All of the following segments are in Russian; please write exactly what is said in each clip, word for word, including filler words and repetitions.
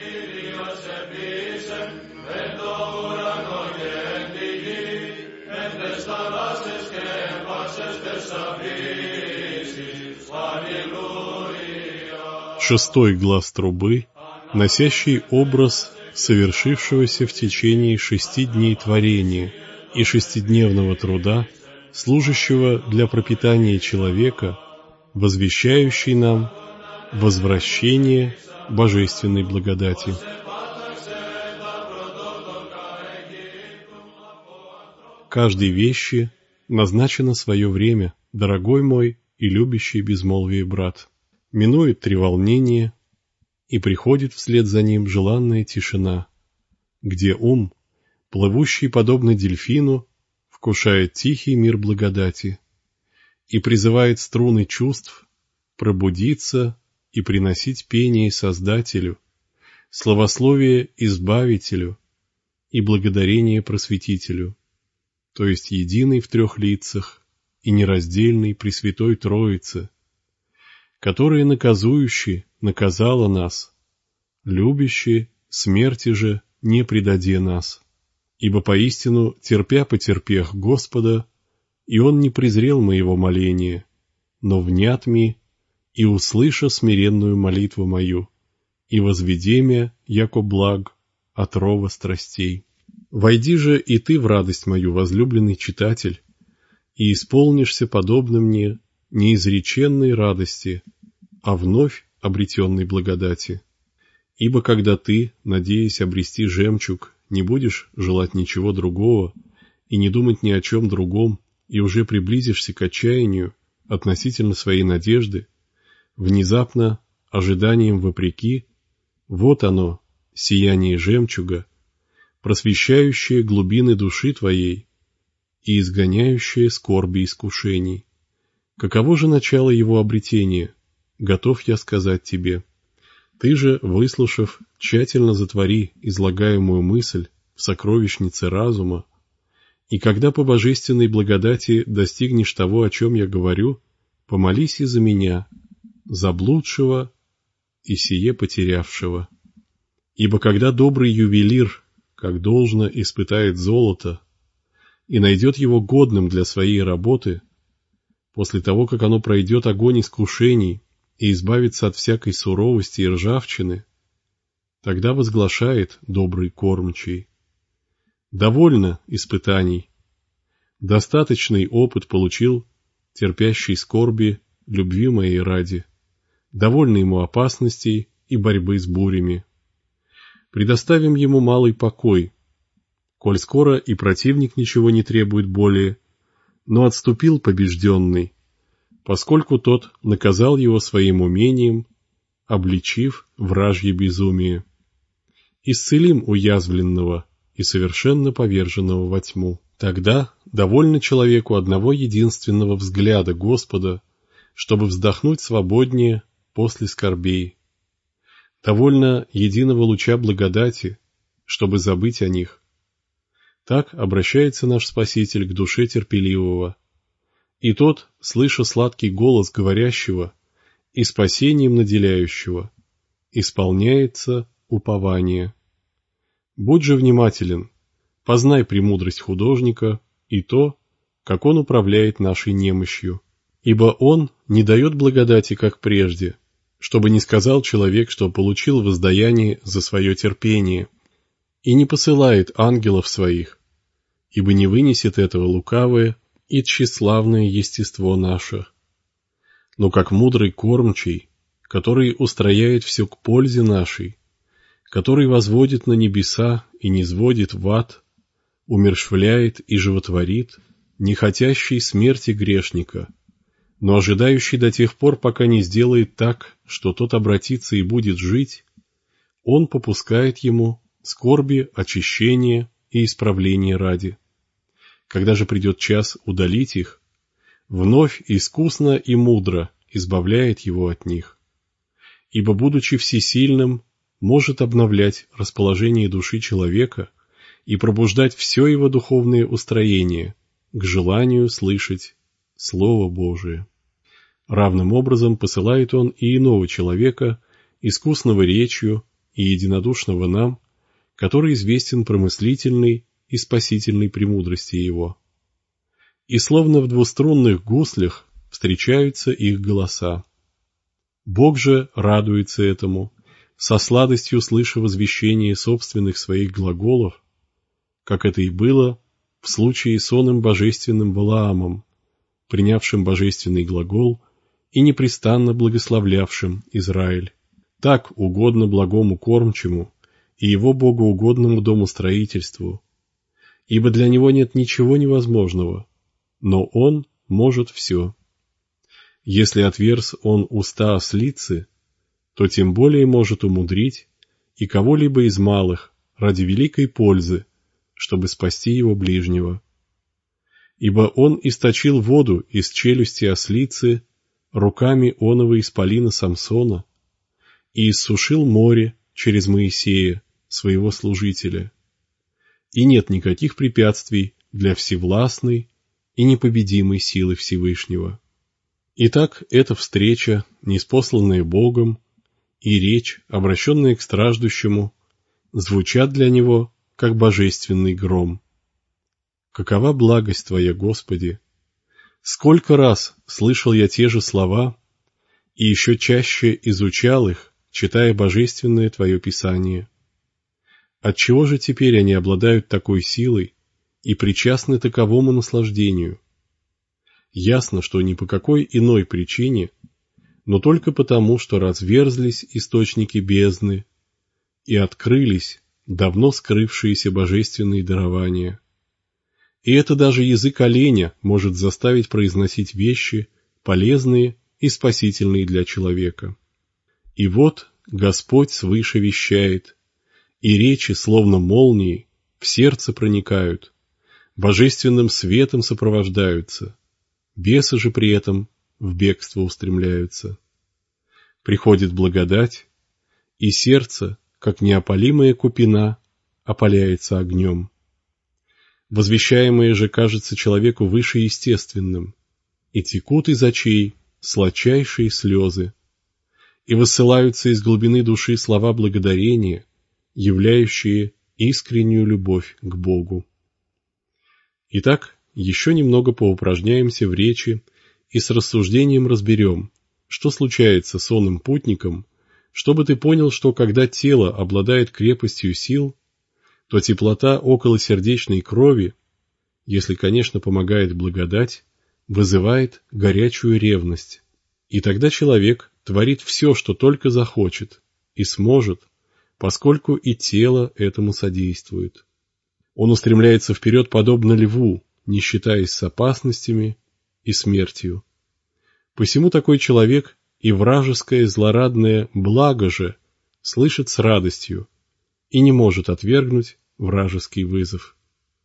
Шестой глас трубы, носящий образ совершившегося в течение шести дней творения и шестидневного труда, служащего для пропитания человека, возвещающий нам возвращение божественной благодати. Каждой вещи назначено свое время, дорогой мой и любящий безмолвие брат. Минует треволнение, и приходит вслед за ним желанная тишина, где ум, плывущий подобно дельфину, вкушает тихий мир благодати и призывает струны чувств пробудиться и приносить пение Создателю, славословие Избавителю и благодарение Просветителю, то есть единый в трех лицах и нераздельный Пресвятой Троице, которая наказующе наказала нас, любяще смерти же не предаде нас. Ибо поистину, терпя потерпех Господа, и Он не презрел моего моления, но внят ми, и услыша смиренную молитву мою, и возведи мя, яко благ, от рова страстей. Войди же и ты в радость мою, возлюбленный читатель, и исполнишься подобно мне неизреченной радости, а вновь обретенной благодати. Ибо когда ты, надеясь обрести жемчуг, не будешь желать ничего другого и не думать ни о чем другом, и уже приблизишься к отчаянию относительно своей надежды, внезапно, ожиданием вопреки, вот оно, сияние жемчуга, просвещающее глубины души твоей и изгоняющее скорби искушений. Каково же начало его обретения, готов я сказать тебе. Ты же, выслушав, тщательно затвори излагаемую мысль в сокровищнице разума, и когда по божественной благодати достигнешь того, о чем я говорю, помолись и за меня, заблудшего и сие потерявшего. Ибо когда добрый ювелир, как должно, испытает золото и найдет его годным для своей работы, после того, как оно пройдет огонь искушений и избавится от всякой суровости и ржавчины, тогда возглашает добрый кормчий: «Довольно испытаний, достаточный опыт получил терпящий скорби любви моей ради, довольно ему опасностей и борьбы с бурями. Предоставим ему малый покой, коль скоро и противник ничего не требует более, но отступил побежденный, поскольку тот наказал его своим умением, обличив вражье безумие. Исцелим уязвленного и совершенно поверженного во тьму. Тогда довольно человеку одного единственного взгляда Господа, чтобы вздохнуть свободнее после скорбей. Довольно единого луча благодати, чтобы забыть о них. Так обращается наш Спаситель к душе терпеливого. И тот, слыша сладкий голос говорящего и спасением наделяющего, исполняется упование. Будь же внимателен, познай премудрость художника и то, как он управляет нашей немощью. Ибо он не дает благодати, как прежде, чтобы не сказал человек, что получил воздаяние за свое терпение, и не посылает ангелов своих, ибо не вынесет этого лукавое и тщеславное естество наше. Но как мудрый кормчий, который устрояет все к пользе нашей, который возводит на небеса и низводит в ад, умерщвляет и животворит, не хотящий смерти грешника, но ожидающий до тех пор, пока не сделает так, что тот обратится и будет жить, он попускает ему скорби, очищения и исправления ради. Когда же придет час удалить их, вновь искусно и мудро избавляет его от них. Ибо, будучи всесильным, может обновлять расположение души человека и пробуждать все его духовное устроение к желанию слышать Слово Божие. Равным образом посылает он и иного человека, искусного речью и единодушного нам, который известен промыслительной и спасительной премудрости Его. И словно в двуструнных гуслях встречаются их голоса. Бог же радуется этому, со сладостью слыша возвещение собственных своих глаголов, как это и было в случае с оным божественным Валаамом, принявшим божественный глагол и непрестанно благословлявшим Израиль. Так угодно благому кормчему и его богоугодному домостроительству, ибо для него нет ничего невозможного, но он может все. Если отверз он уста ослицы, то тем более может умудрить и кого-либо из малых ради великой пользы, чтобы спасти его ближнего. Ибо он источил воду из челюсти ослицы руками оного исполина Самсона и иссушил море через Моисея, своего служителя. И нет никаких препятствий для всевластной и непобедимой силы Всевышнего. Итак, эта встреча, ниспосланная Богом, и речь, обращенная к страждущему, звучат для него, как божественный гром. Какова благость Твоя, Господи! Сколько раз слышал я те же слова, и еще чаще изучал их, читая божественное Твое Писание. Отчего же теперь они обладают такой силой и причастны таковому наслаждению? Ясно, что ни по какой иной причине, но только потому, что разверзлись источники бездны и открылись давно скрывшиеся божественные дарования. И это даже язык оленя может заставить произносить вещи, полезные и спасительные для человека. И вот Господь свыше вещает, и речи, словно молнии, в сердце проникают, божественным светом сопровождаются, бесы же при этом в бегство устремляются. Приходит благодать, и сердце, как неопалимая купина, опаляется огнем. Возвещаемое же кажется человеку выше естественным, и текут из очей сладчайшие слезы, и высылаются из глубины души слова благодарения, являющие искреннюю любовь к Богу. Итак, еще немного поупражняемся в речи и с рассуждением разберем, что случается с онным путником, чтобы ты понял, что когда тело обладает крепостью сил, то теплота околосердечной крови, если, конечно, помогает благодать, вызывает горячую ревность. И тогда человек творит все, что только захочет, и сможет, поскольку и тело этому содействует. Он устремляется вперед подобно льву, не считаясь с опасностями и смертью. Посему такой человек и вражеское злорадное благо же слышит с радостью и не может отвергнуть вражеский вызов.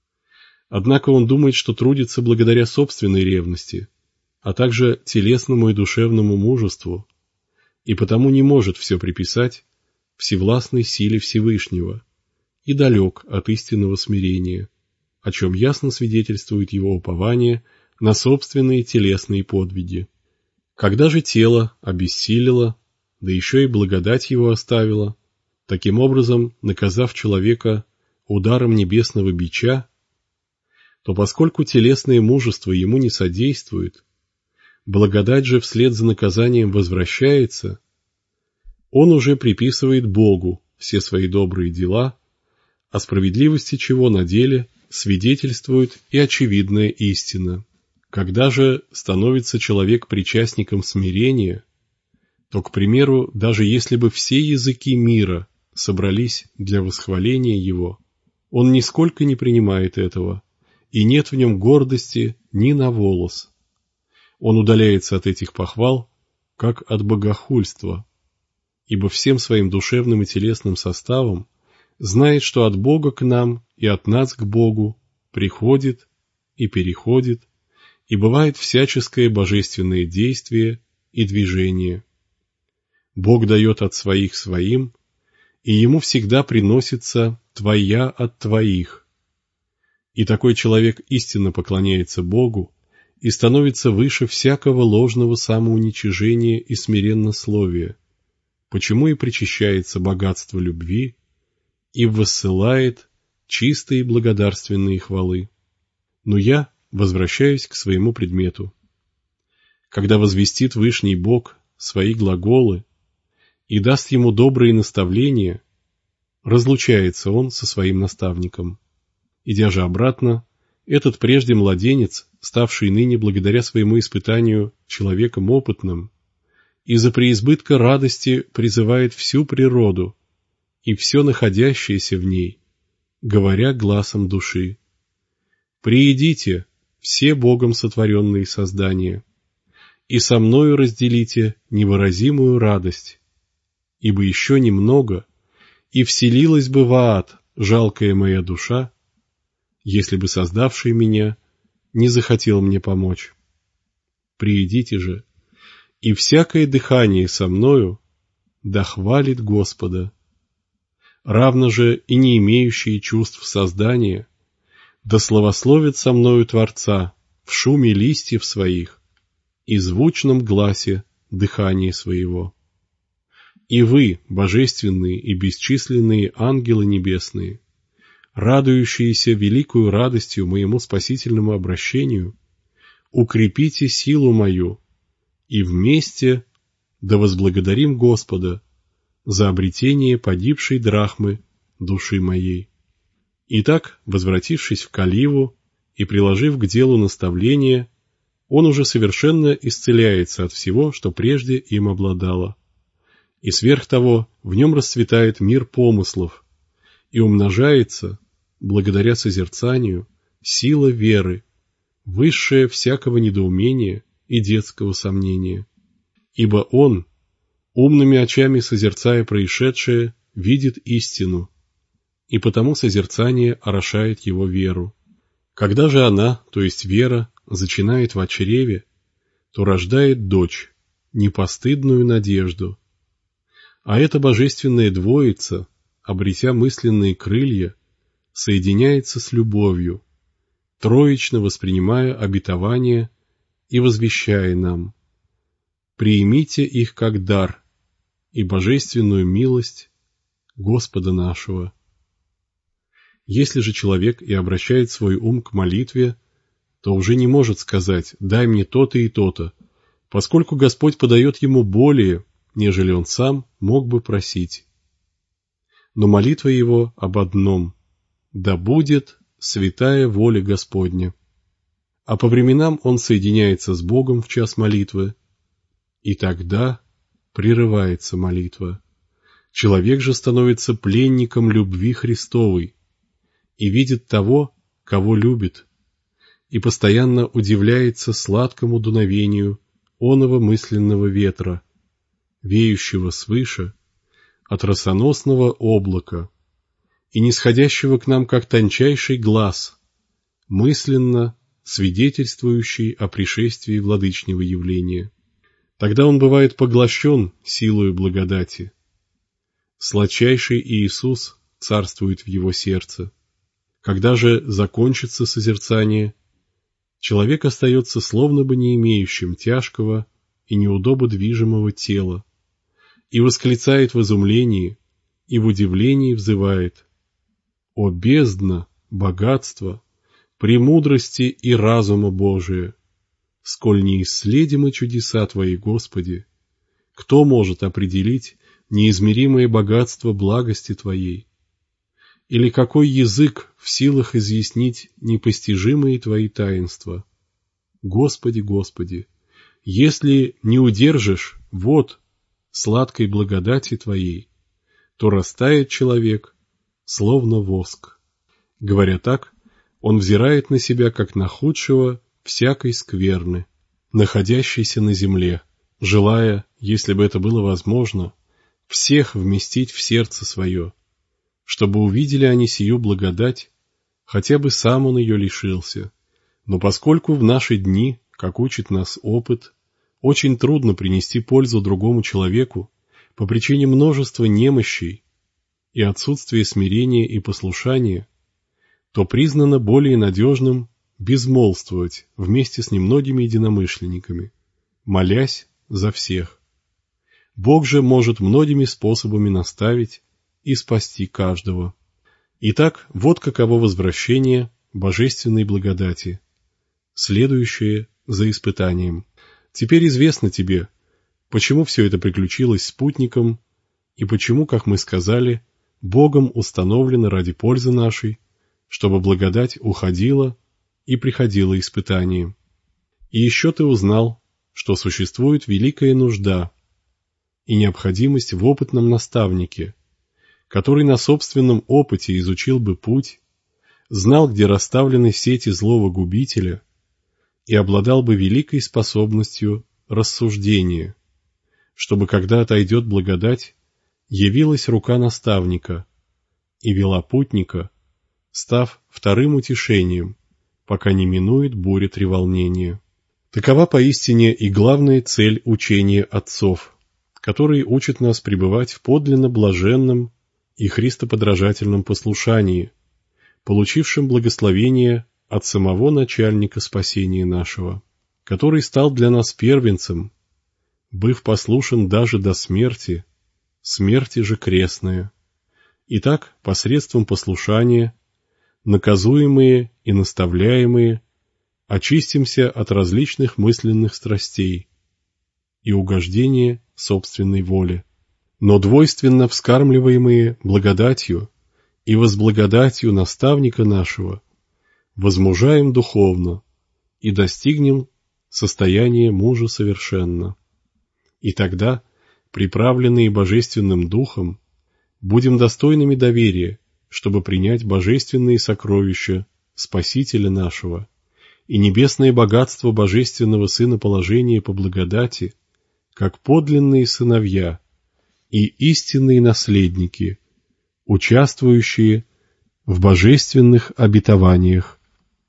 Однако он думает, что трудится благодаря собственной ревности, а также телесному и душевному мужеству, и потому не может все приписать всевластной силе Всевышнего и далек от истинного смирения, о чем ясно свидетельствует его упование на собственные телесные подвиги. Когда же тело обессилило, да еще и благодать его оставила, таким образом наказав человека ударом небесного бича, то поскольку телесное мужество ему не содействует, благодать же вслед за наказанием возвращается, он уже приписывает Богу все свои добрые дела, о справедливости чего на деле свидетельствует и очевидная истина. Когда же становится человек причастником смирения, то, к примеру, даже если бы все языки мира собрались для восхваления его, он нисколько не принимает этого, и нет в нем гордости ни на волос. Он удаляется от этих похвал, как от богохульства, ибо всем своим душевным и телесным составом знает, что от Бога к нам и от нас к Богу приходит и переходит, и бывает всяческое божественное действие и движение. Бог дает от своих своим, и ему всегда приносится «твоя от твоих». И такой человек истинно поклоняется Богу и становится выше всякого ложного самоуничижения и смиреннословия, почему и причащается богатство любви, и воссылает чистые благодарственные хвалы. Но я возвращаюсь к своему предмету. Когда возвестит Вышний Бог свои глаголы и даст ему добрые наставления, разлучается он со своим наставником. Идя же обратно, этот прежде младенец, ставший ныне благодаря своему испытанию человеком опытным, из-за преизбытка радости призывает всю природу и все находящееся в ней, говоря гласом души: «Приидите, все Богом сотворенные создания, и со мною разделите невыразимую радость, ибо еще немного, и вселилась бы в ад жалкая моя душа, если бы создавший меня не захотел мне помочь. Приидите же, и всякое дыхание со мною да хвалит Господа, равно же и не имеющие чувств создания, да славословит со мною Творца в шуме листьев своих и звучном гласе дыхания своего. И вы, божественные и бесчисленные ангелы небесные, радующиеся великою радостью моему спасительному обращению, укрепите силу мою, и вместе да возблагодарим Господа за обретение погибшей драхмы души моей». Итак, возвратившись в Каливу и приложив к делу наставления, он уже совершенно исцеляется от всего, что прежде им обладало. И сверх того в нем расцветает мир помыслов и умножается, благодаря созерцанию, сила веры, высшая всякого недоумения и детского сомнения. Ибо он, умными очами созерцая происшедшее, видит истину, и потому созерцание орошает его веру. Когда же она, то есть вера, зачинает в чреве, то рождает дочь, непостыдную надежду. А эта божественная двоица, обретя мысленные крылья, соединяется с любовью, троично воспринимая обетование и возвещая нам: «Приимите их как дар и божественную милость Господа нашего». Если же человек и обращает свой ум к молитве, то уже не может сказать: «Дай мне то-то и то-то», поскольку Господь подает ему более, нежели он сам мог бы просить. Но молитва его об одном: «Да будет святая воля Господня». А по временам он соединяется с Богом в час молитвы, и тогда прерывается молитва. Человек же становится пленником любви Христовой и видит того, кого любит, и постоянно удивляется сладкому дуновению оного мысленного ветра, веющего свыше от росоносного облака и нисходящего к нам как тончайший глаз, мысленно свидетельствующий о пришествии владычнего явления. Тогда он бывает поглощен силою благодати. Сладчайший Иисус царствует в его сердце. Когда же закончится созерцание, человек остается словно бы не имеющим тяжкого и неудобо движимого тела, и восклицает в изумлении и в удивлении взывает: «О бездна, богатство, премудрости и разума Божия! Сколь неисследимы чудеса Твои, Господи! Кто может определить неизмеримое богатство благости Твоей? Или какой язык в силах изъяснить непостижимые Твои таинства? Господи, Господи, если не удержишь вот сладкой благодати Твоей, то растает человек, словно воск». Говоря так, он взирает на себя, как на худшего всякой скверны, находящейся на земле, желая, если бы это было возможно, всех вместить в сердце свое, чтобы увидели они сию благодать, хотя бы сам он ее лишился. Но поскольку в наши дни, как учит нас опыт, очень трудно принести пользу другому человеку по причине множества немощей и отсутствия смирения и послушания, то признано более надежным безмолвствовать вместе с немногими единомышленниками, молясь за всех. Бог же может многими способами наставить и спасти каждого. Итак, вот каково возвращение божественной благодати, следующее за испытанием. Теперь известно тебе, почему все это приключилось с путником, и почему, как мы сказали, Богом установлено ради пользы нашей, чтобы благодать уходила и приходило испытание. И еще ты узнал, что существует великая нужда и необходимость в опытном наставнике, который на собственном опыте изучил бы путь, знал, где расставлены сети злого губителя, и обладал бы великой способностью рассуждения, чтобы, когда отойдет благодать, явилась рука наставника и вела путника, став вторым утешением, пока не минует буря треволнения. Такова поистине и главная цель учения отцов, которые учат нас пребывать в подлинно блаженном и христоподражательном послушании, получившем благословение от самого начальника спасения нашего, который стал для нас первенцем, быв послушен даже до смерти, смерти же крестная. Итак, посредством послушания, наказуемые и наставляемые, очистимся от различных мысленных страстей и угождения собственной воле, но двойственно вскармливаемые благодатью и возблагодатью наставника нашего, возмужаем духовно и достигнем состояния мужа совершенно. И тогда, приправленные Божественным Духом, будем достойными доверия, чтобы принять божественные сокровища Спасителя нашего и небесное богатство Божественного Сыноположения по благодати, как подлинные сыновья и истинные наследники, участвующие в божественных обетованиях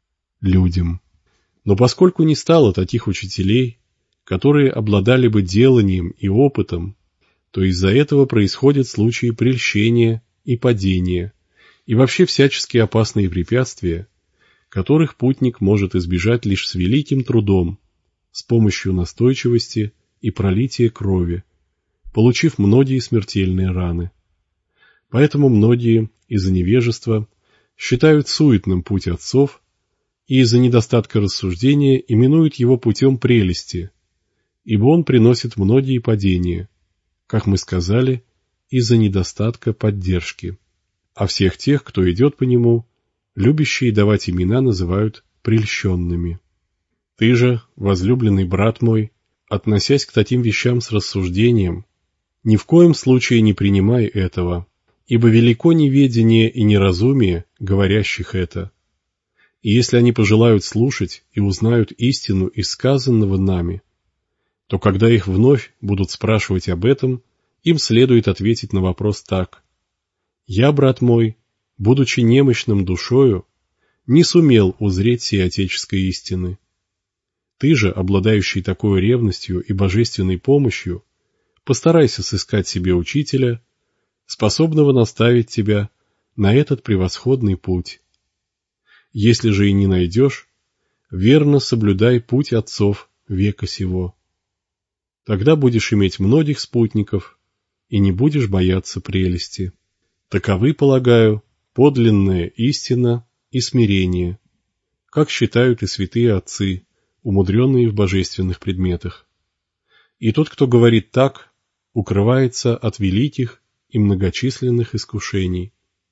людям. Но поскольку не стало таких учителей, которые обладали бы деланием и опытом, то из-за этого происходят случаи прельщения и падения, и вообще всяческие опасные препятствия, которых путник может избежать лишь с великим трудом, с помощью настойчивости и пролития крови, получив многие смертельные раны. Поэтому многие из-за невежества считают суетным путь отцов и из-за недостатка рассуждения именуют его путем прелести, ибо он приносит многие падения, как мы сказали, из-за недостатка поддержки. А всех тех, кто идет по нему, любящие давать имена называют прельщенными. Ты же, возлюбленный брат мой, относясь к таким вещам с рассуждением, ни в коем случае не принимай этого, ибо велико неведение и неразумие говорящих это. И если они пожелают слушать и узнают истину из сказанного нами, то когда их вновь будут спрашивать об этом, им следует ответить на вопрос так: «Я, брат мой, будучи немощным душою, не сумел узреть сей отеческой истины. Ты же, обладающий такой ревностью и божественной помощью, постарайся сыскать себе учителя, способного наставить тебя на этот превосходный путь. Если же и не найдешь, верно соблюдай путь отцов века сего. Тогда будешь иметь многих спутников и не будешь бояться прелести. Таковы, полагаю, подлинная истина и смирение, как считают и святые отцы, умудренные в божественных предметах. И тот, кто говорит так, укрывается от великих и многочисленных искушений.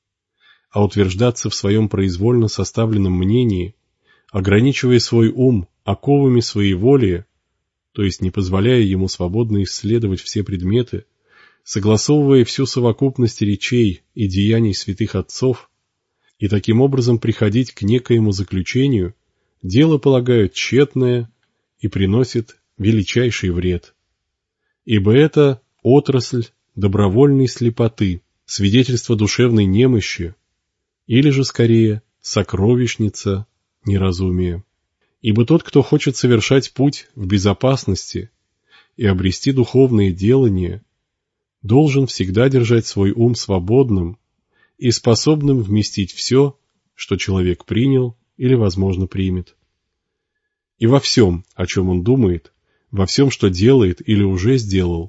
А утверждаться в своем произвольно составленном мнении, ограничивая свой ум оковами своеволия, то есть не позволяя ему свободно исследовать все предметы, согласовывая всю совокупность речей и деяний святых отцов, и таким образом приходить к некоему заключению, дело полагают тщетное и приносит величайший вред. Ибо это отрасль добровольной слепоты, свидетельство душевной немощи, или же, скорее, сокровищница неразумия. Ибо тот, кто хочет совершать путь в безопасности и обрести духовные делания, должен всегда держать свой ум свободным и способным вместить все, что человек принял или, возможно, примет. И во всем, о чем он думает, во всем, что делает или уже сделал,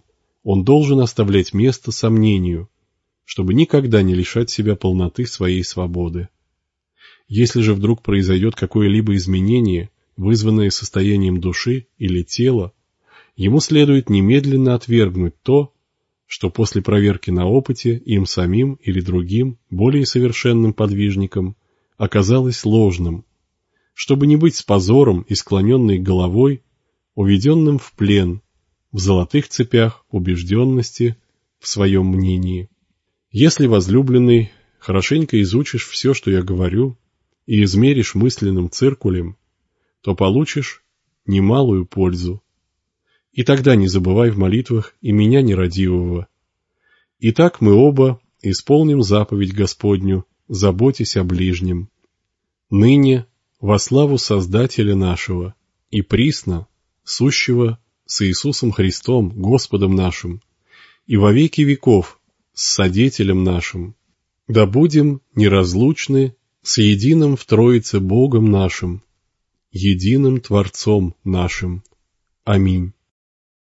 он должен оставлять место сомнению, чтобы никогда не лишать себя полноты своей свободы. Если же вдруг произойдет какое-либо изменение, вызванное состоянием души или тела, ему следует немедленно отвергнуть то, что после проверки на опыте им самим или другим, более совершенным подвижникам, оказалось ложным, чтобы не быть с позором и склоненной головой, уведенным в плен, в золотых цепях убежденности в своем мнении. Если, возлюбленный, хорошенько изучишь все, что я говорю, и измеришь мысленным циркулем, то получишь немалую пользу. И тогда не забывай в молитвах и меня нерадивого. Итак, мы оба исполним заповедь Господню, заботясь о ближнем. Ныне во славу Создателя нашего и присно сущего с Иисусом Христом, Господом нашим, и во веки веков с Содетелем нашим, да будем неразлучны с единым в Троице Богом нашим, единым Творцом нашим. Аминь.